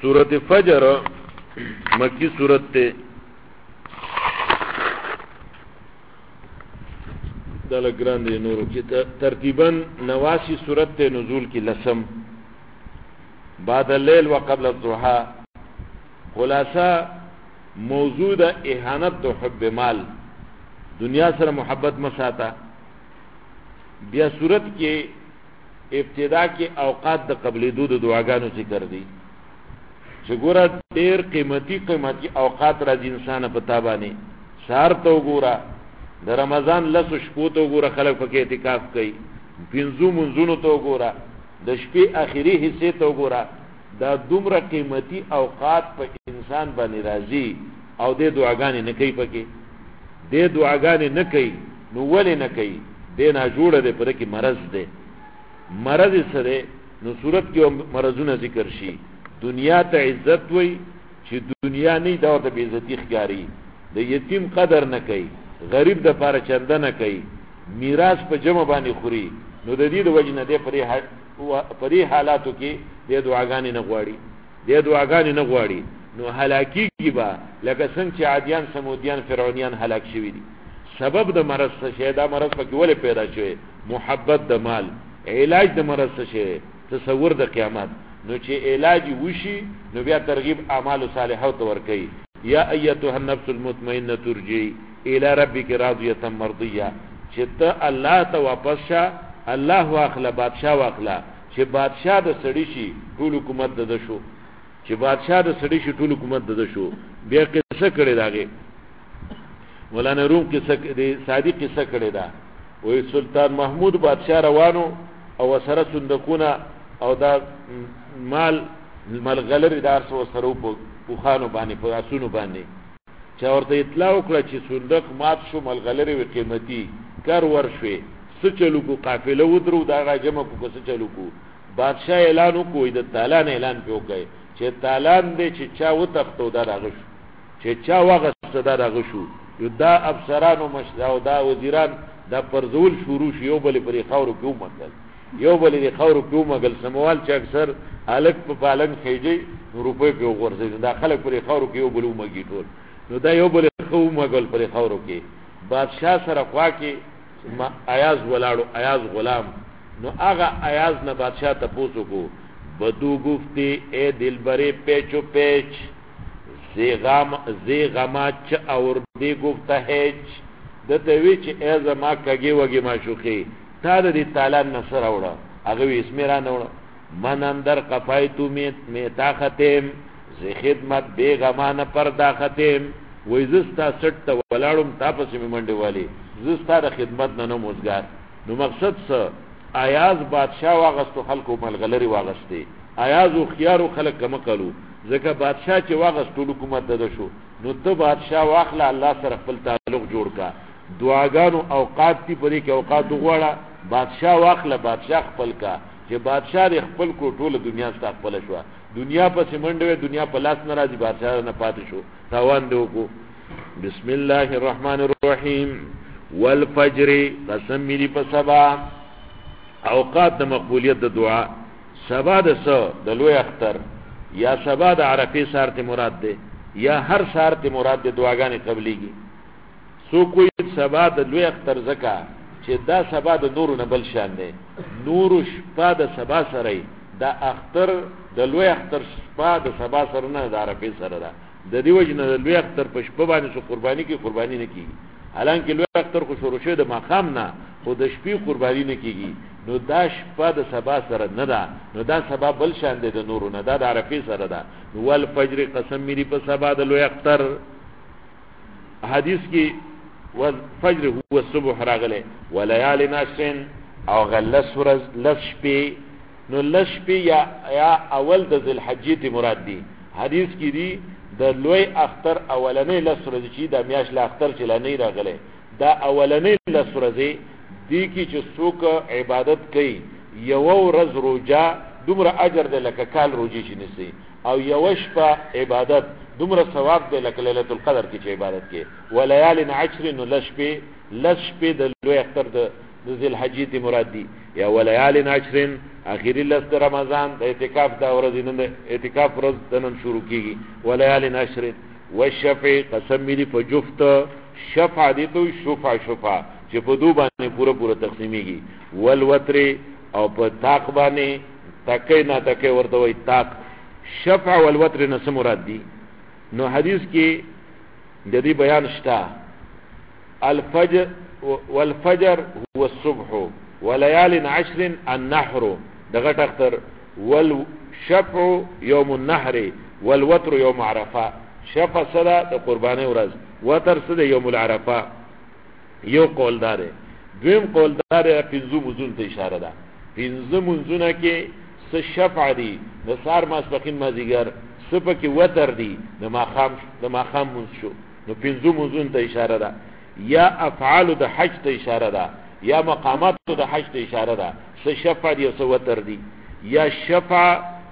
سورۃ فجر مکی سورۃ ته دل ګران دي نورو کې ترتیبا 89 سورۃ ته نزول کې لسم بعد الليل وقبل الضحى خلاصہ موضوع د اهانت د حب مال دنیا سره محبت مساته بیا صورت کې ابتدا کې اوقات د قبل دود دعاګانو ذکر دي چې ګوره ډېر قیمتي اوقات راځي انسان په تابانه سحر ته وګوره د رمضان لسو شپو ته وګوره خلک پکې اعتکاف کوي پنځو منځونو ته وګوره د شپې اخیری حصے ته وګوره دا دومره قیمتي اوقات په انسان باندې راځي او د دعاګانې نه کوي پکې د دعاګانې نه کوي نو ولې نه کوي د نه جوړه ده پر کې مرض ده مرض سره نو صورت کې مرزونه ذکر شي دنیا ته عزت وي چې دنیا نه دا د بے عزتی ښکاری د یتیم قدر نه کوي غریب د پاره چنده نه کوي میراث په جمع باندې خوري نو د دې د وجه نه ده پرې حالاتو کې د دعاګانې نه غواړي نو هلاکیږي با لکه څنګه چې عادیان سمودیان فرعونیان هلاک شوي دي سبب د مرض څه شي دا مرض پکې ولې پیدا شوی محبت د مال علاج د مرض څه شي تصور د قیامت نو چې علاج وشي نو بیا ترغیب اعمال صالحات ورکي یا ایتها النفس المطمئنه ترجي الى ربك راضيه مرضيه چې ته الله ته واپس شه الله واخله بادشاہ واخله چې بادشاہ د سړی شي ټول حکومت د شو چې بادشاہ د سړی شي ټول حکومت د شو بیا قصه کړي داګه مولانا روم قصه دې صادق قصه کړي دا وې سلطان محمود بادشاہ روانو او سره صندوقونه او دا مال دار سو سره په خانو باندې په اسونو باندې چا ورته اطلاع وکړه چې صندوق مات شو ملغلری وی قیمتي کار ورشوي سچلو کو قافله ودرو دا جمع کو سچلو کو بادشاہ اعلان وکړ د تعالی نه اعلان وکړي چې تعالی دې چې چا وتختو دا راغش چې چا واغست دا راغشو یو دا افسرانو مشراو دا وزیران دا پرزول شروع شو یو بل پرې خاورو کې ومتل یو بل دې خاورو کې ومغل سموال چې اکثر الک په پالنګ خېږي روپې په ورځي دا خلک پرې خاورو کې یو بل ومږي ټول نو دا یو بل خو مغل پرې خاورو کې بادشاہ سره خوا کې ایاز ولاړو ایاز غلام نو هغه ایاز نه بادشاہ ته پوسو کو بدو گفتی اے دلبرے پیچو پیچ زیغما چ اور دی گفتا هیچ دته وی چې ای زما کګي وګي ما شوخي تا دې تعالی نصر اوړه هغه وی اسمه را نه وړه من اندر قفایتو می تا ختم زی خدمت بیغما نه پردا ختم وې زستا سټ ولاړم تاسو می منډه والی زستا د خدمت نه موزګار نو مقصد څه ایاز بادشاہ واغستو خلکو ملغلری واغسته ایاز او خيارو خلک کم کړو ځکه بادشاہ چې واغستو حکومت د شو نو ته بادشاہ واخله الله سره خپل تعلق جوړ کا دعاګانو اوقات تی پرې کې اوقات وغواړه بادشاہ واخله بادشاہ خپل کا چې بادشاہ دې خپل کو ټول دنیا ست خپل شو دنیا په سیمنډوي دنیا په لاس ناراضي بادشاہ نه پاتې شو تاوان دی وکړو بسم الله الرحمن الرحیم والفجر قسم می په سبا اوقات د مقبولیت د دعا سبا د سو د لوی اختر یا سبا د عرفه سار ته مراد ده یا هر سار ته مراد ده دعاګانې قبليږي سو کوئی سبا د لوی اختر زکا چې دا سبا د نور نه بل شان ده نور شپه د سبا سره دا اختر د لوی اختر شپه د سبا سره نه د عرفه سره ده د دې وجه نه د لوی اختر په شپه باندې سو قرباني کې قرباني نه کیږي حالانکه لوی اختر خو شروع شه د ماقام نه خو د شپې قرباني نه کیږي نو دا شپه د سبا سره نه ده نو دا سبا بل شان ده د نور نه دا د عرفه سره ده ول فجر قسم می په سبا د لوی اختر حدیث کې والفجر هو الصبح راغله وليال ناشن او غلس ورځ لشپې نو لشپې یا اول د ذل حجې مراد دي حدیث کې دي د لوی اختر اولنې لسرځ چې د میاش ل اختر چې لنی راغله دا اولنې لسرځ دي کې چې څوک عبادت کوي یو ورځ روزه دومره اجر ده لکه کال روزي شي نسی او یو شپه عبادت دومره ثواب ده لکه ليله القدر کې چې عبادت کې وليال عشر نو لشپې د لوی اختر د ذل حجې مراد دي یا ولیال عشرین اخیری لست رمضان د اعتکاف دا ورځ نن د اعتکاف ورځ نن شروع کیږي ولیال عشرین والشفع قسم ملي په جفت شفع دي تو شفع چې په دو باندې پوره تقسیمیږي والوتر او په طاق باندې تکي نه تکي ورته وي طاق شفع والوتر نه څه مراد دي نو حدیث کې د دې بیان شته الفجر والفجر هو الصبح وليال عشر النحر دغه تختر والشفع يوم النحر والوتر يوم عرفه شفع صدا د قرباني ورځ وتر صدا يوم العرفه یو قول دار دویم قول دار پنځو مزون ته اشاره ده پنځه منځونه کې څه شفع دي د سار ماسپخین مازیګر سپکه وتر دي د ماخام منځ شو نو پنځو منځون ته اشاره ده یا افعال د حج ته اشاره ده یا مقامات د حج ته اشاره ده څه شفع دي او څه وتر دي یا شفع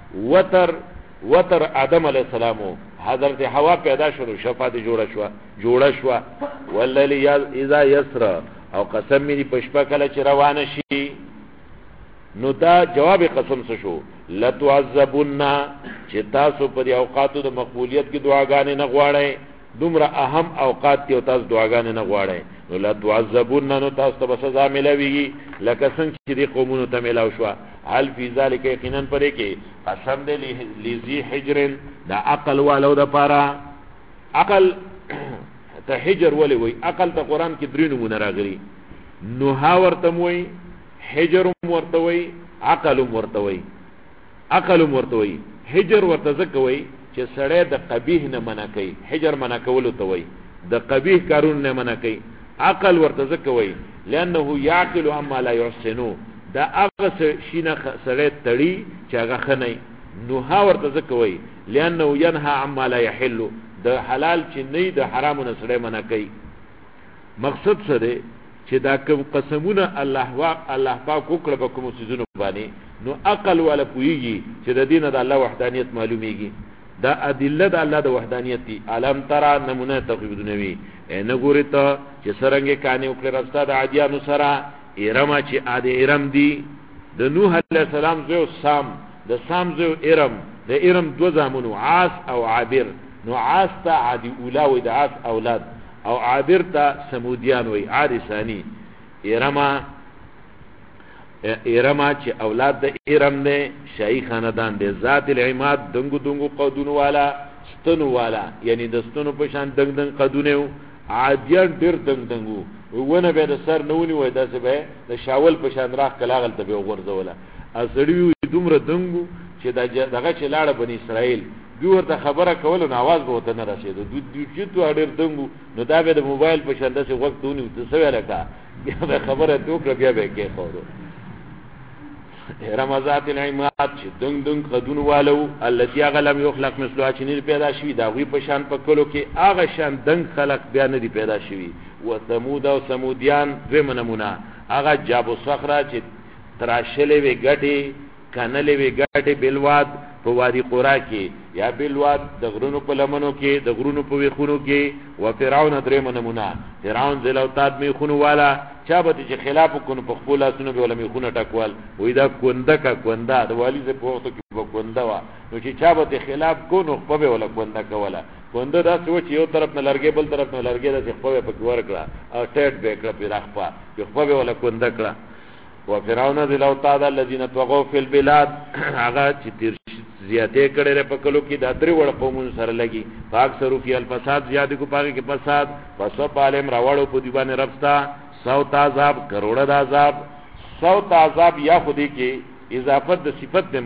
وتر آدم علیہ السلام حضرت حوا پیدا شروع شفع دي جوړه شو واللیل اذا یسر او قسم می پشپا کله چې روانه شي نو دا جواب قسم څه شو لتعذبن چې تاسو په اوقاتو د مقبولیت کې دعاګانې نه غواړئ دومره اهم اوقات کې تاسو دعاګانې نه غواړئ نو لتعذبن نو تاسو ته سزا ملويږي لکه څنګه چې دې قومونو ته ملاو شو حل فی ذلک یقینا پرې کې قسم دې لذی حجر دا عقل والو د پاره عقل ته حجر ولې وای عقل ته قران کې درې نمونه راغلي نوها ورته وای حجر ورته وای عقل ورته وای حجر ورته ځکوي چې سړی د قبیح نه منع کوي حجر منع کولو ته وای د قبیح کارون نه منع کوي عقل ورته ځکوي لانه یعقل اما لا يحسنو دا هغه شینه سړی تړي چې هغه خنۍ نوها ورته ځکوي لانه ينهى عما لا يحل د حلال چې نه د حرام نه سړی منع کوي مقصد څه دی چې دا کوم قسمونه الله پاک وکړه په کوم سيزونو باندې نو عقل ولا پويږي چې د دین د الله وحدانیت معلومیږي دا ادله د الله د وحدانیت دي علم ترى نمونه توحید نوي نه ګوري ته چې سرنګ کاني وکړه راستا د عادیانو سره ارم چې عادي ارم دي د نوح علیه السلام زو سام د سام زو ارم د ارم دو زامنو عاص او عابر نو عاص ته عادي اولاوي د عاص اولاد او عابر ته سمودیان وي عادي ثاني ارما چې اولاد د ارم نه شای خاندان د ذات العماد دنګو قدونو والا ستنو والا یعنی د ستنو په شان دنګ قدونه عادیان ډیر دنګو ونه به د سر نونی وای داسې به د شاول په شان راخ کلاغل ته به وغورځوله اسړیو دومره دنګو چې دغه چې لاړه بنی اسرائیل دوی ته خبره کول نو आवाज به وته نه رسیدو دوی چې تو اړیر دنګو نو دا به د موبایل په شان داسې وخت ونی ته سوي لکه بیا خبره توکړه بیا به کې خورو رمضات العماد چې دنګ قدون والو التي غلم يخلق مثلها چې نه پیدا شوی دا غوی په شان پکلو کې هغه شان دنګ خلق بیا نه دی پیدا شوی و ثمود او سمودیان دوه نمونه هغه جابو صخره چې تراشلې وی غټي کنلې وی غټي بلواد په وادي قرا کې یا بلواد د غرونو په لمنو کې د غرونو په ویخونو کې و فرعون درې نمونه فرعون ذلوتاد می خونو والا چا به چې خلاف کوو په خپل اسونو به ولمي خونه ټکوال وې دا کونده د والی زه په وخت کې په کونده وا نو چې چا به خلاف کوو نو په ولا کونده کوله کونده دا څو چې یو طرف نه لرګي بل طرف نه لرګي د خپل په ور کړه او ټیټ به کړه په راخپا په خپل ولا کونده کړه و فرعون ذلوتاد الذين طغوا في البلاد هغه چې تیر زیاته کړي په کلو کې د درې وړ قومون سره لګي پاک سروفي الفساد زیاده کو پاګه کې فساد وسو عالم راوړو په دی باندې ربستا صوت عذاب کروڑه د عذاب صوت عذاب یا خودي کې اضافت د صفت د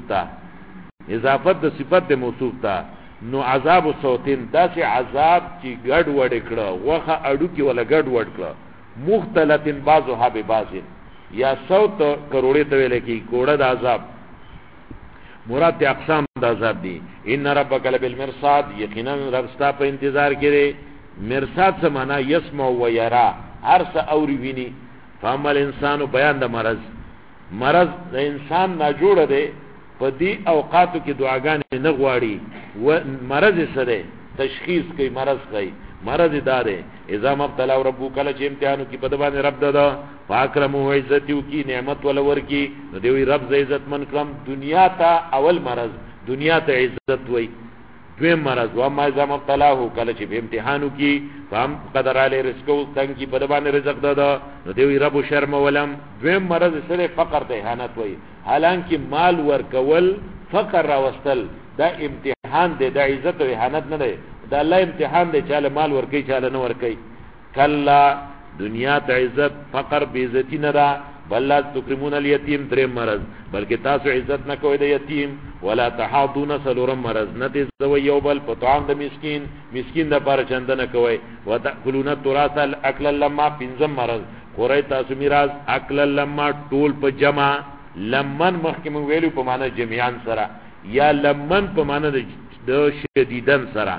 موصوف تا نو عذاب صوتین داسې عذاب چې ګډ وډ کړه وخه اډو کې ولا ګډ وډ کړه مختلفن بعضها ببعض یا صوت کروڑه ته ویل کې کوړه د عذاب مراد اقسام د عذاب دي ان ربک لبالمرصاد یقینا رب ستا په انتظار کې مرصاد څه معنا يسمع و يرى هر څه اوري ویني فعمل انسان بیان د مرض د انسان نه جوړ دی په دې اوقاتو کې دعاګانې نه غواړي و مرض سره تشخیص کوي مرض کوي مرض داره اذا مبتلا ربک کله چې امتحانو کې په دبانې رب ددا فاکرمو عزتیو کی نعمت ولور کی نو دی رب ز عزت من کړم دنیا ته اول مرض دنیا ته عزت وای دویم مرض و ما اذا مبتلاه کله چې په امتحانو کې فهم قدر علی رزقو څنګه کې په دبانې رزق ددا نو دی رب شرم ولم دویم مرض سره فقر ته اهانت وای حالانکه مال ورکول فقر راوستل دا امتحان دی دا عزت او اهانت نه دی دا الله امتحان دی چاله مال ورکی چاله نه ورکی کلا دنیا ته عزت فقر بی عزتی نه دا بل لا تکرمون الیتیم دریم مرض بلکې تاسو عزت نه کوئ د یتیم ولا تحاضون سلورم مرض نه تزوی یو بل په طعام د مسکین د پاره چنده نه کوئ وتاکلون التراث اکلا لما پنځم مرض خورئ تاسو میراث اکلا لما ټول په جمع لمن مخکې مو ویلو په معنی جميعا سره یا لمن په معنی د شدیدن سره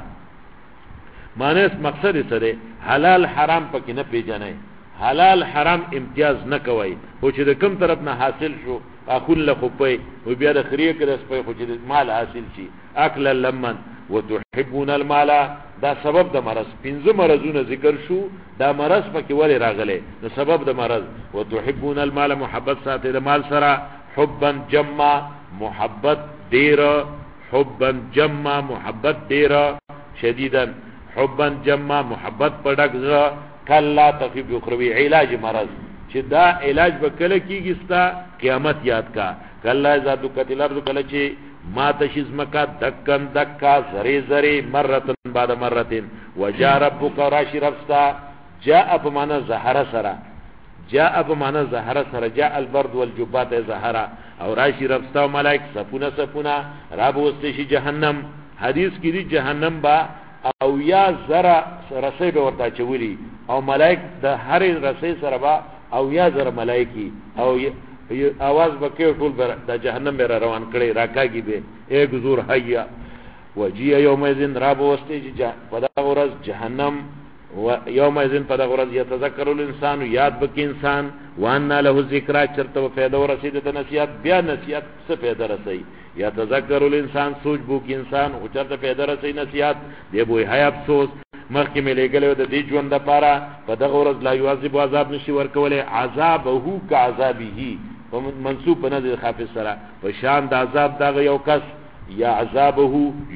معنی مقصد سره حلال حرام پکې نه پیژنئ حلال حرام امتیاز نه کوي او چې د کوم طرف نه حاصل شو اخل لخپي او بیا د خريه کې د سپي خو چې مال حاصل شي اکل لمن وتحبون المال دا سبب د مرض پنځه مرزونه ذکر شو دا مرض پکې ولې راغله نو سبب د مرض وتحبون المال محبت ساتي د مال سره حبا جما محبت ډیر حبا جما محبت ډیر شدیدا حبا جما محبت پډګ کلا تخیب اخروی علاج مرض چې دا علاج به کله کیږي ستا قیامت یاد کا کلا اذا دکت الارض کله چې ما تشز مکا دکن دکا زری زری مرتن بعد مرتن وجاء ربک راشی ربستا جاء بمعنى زهره سرا جاء بمعنى زهره سرا جاء البرد والجبات زهره او راشی ربستا ملائک صفونه رب واستشی جهنم حدیث کې دی جهنم با او یا زرا رسې به ورته چولی او ملائک د هر رسې سره با او یا زرا ملائکی او आवाज بکې ټول د جهنم به روان کړي راکاږي به ایک زور حیا وجی یومئذین رب واستې پدا ورځ جهنم و یومئذین پدا ورځ یتذکر الانسان یاد بک انسان وان له ذکر چرته فائدہ ورسید د نصیحت بیا نصیحت څه فائدہ رسي یتذکر الانسان سوچ بو کې انسان او چرته فائدہ رسي نصیحت دی بو هي افسوس مخکې مې لګلو د دې ژوند لپاره په دغه ورځ لا یعذب عذاب نشي ورکولې عذابه کعذابه منصوب په نظر خافض سره په شان د عذاب دغه یو کس یا عذابه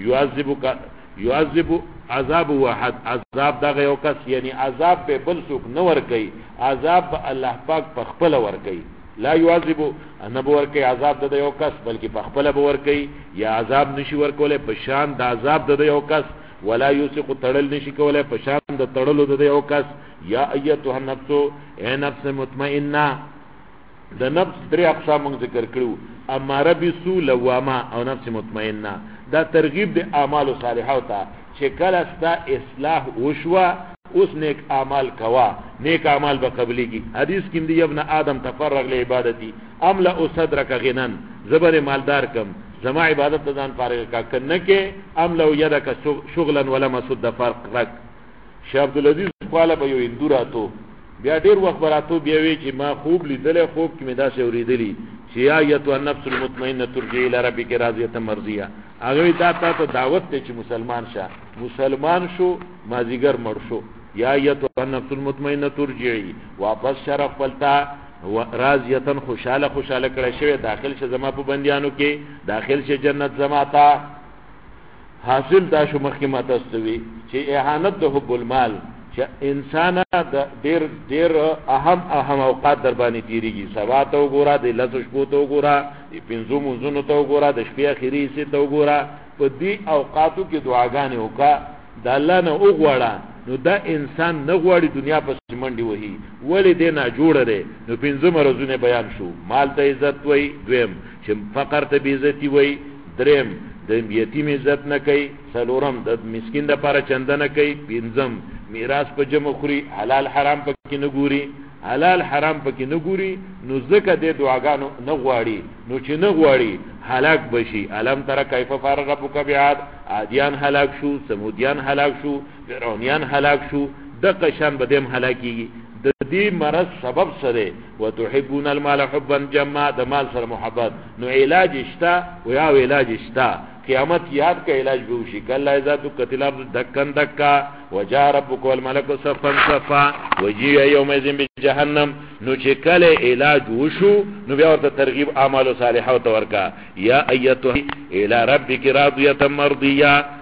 يعذب عذاب واحد عذاب دغه یو کس یعنی عذاب به بل څوک نه ور کوي عذاب الله پاک په خپل ور کوي لا يعذب ان به ور کوي عذاب د یو کس بلکې په خپل به ور کوي یا عذاب نشي ور کولای په شان د عذاب د یو کس ولا يوثق تړل نشي کولای په شان د تړلو د یو کس یا ایتها النفس اے نفس مطمئنه د نفس درې اقسام ذکر کړو اماره بسو لوامه او نفس مطمئنه دا ترغیب د اعمال صالحه ته چې کله ستا اصلاح وشوا اوس نیک اعمال کوا نیک اعمال به قبليږي حدیث کې دی ابن آدم تفرغ لعبادتي املا صدرك غنا زبر مالدار کم زما عبادت ځان فارغ کا کنه کې املا يدك شغلا ولا مسد فرق شیخ عبد العزيز قال به یو اندوراتو بیا ډیر وخت براتو بیا وی چې ما خوب لیدل خوب کې مې دا څه اوریدلی چې ایت النفس المطمئنه ترجع الى ربك راضيه مرضيه هغه ته دعوت ته چې مسلمان شو مازیګر مړ شو یا ایت النفس المطمئنه ترجعي واپس شرف پلتا راضيه خوشاله کړه شوی داخل شه زما په بندیانو کې داخل شه جنت زما تا حاصل دا شو مخکې ماته استوي چې اهانت د حب المال چې انسان د ډیر اهم اوقات در باندې تیریږي سبا ته وګوره د لاسو شپو ته وګوره د پنځو منځونو ته وګوره د شپې اخیری سي ته وګوره په دې اوقاتو کې دعاګانې وکړه د الله نه وغواړه نو دا انسان نه غواړي دنیا په منډي وهي ولې دې نه جوړ دی نو پنځه مرزونه بیان شو مال ته عزت وای دویم چې فقر ته بی عزتی وای دریم د یتیم عزت نه کوي څلورم د مسکین د لپاره چنده نه کوي پنځم میراث په جمع خوري حلال حرام پکې نه ګوري حلال حرام پکې نه ګوري نو زکه د دعاګانو نه غواړي نو چې نه غواړي هلاک بشي الم تر کیف فار ربک بعاد عادیان هلاک شو سمودیان هلاک شو فرعونیان هلاک شو د قشان بدیم هلاکیږي د دې مرض سبب سره وتحبون المال حبا جما د مال سره محبت نو علاج شتا و یا علاج شتا قیامت یاد کا علاج به وشي کله اذا تو قتل دکن دکا وجاء ربك والملك صفا صفا وجيء يومئذ بجهنم نو چې کله علاج وشو نو بیا ورته ترغیب اعمال صالحه او تورکا یا ایتها الى ربك راضيه مرضيه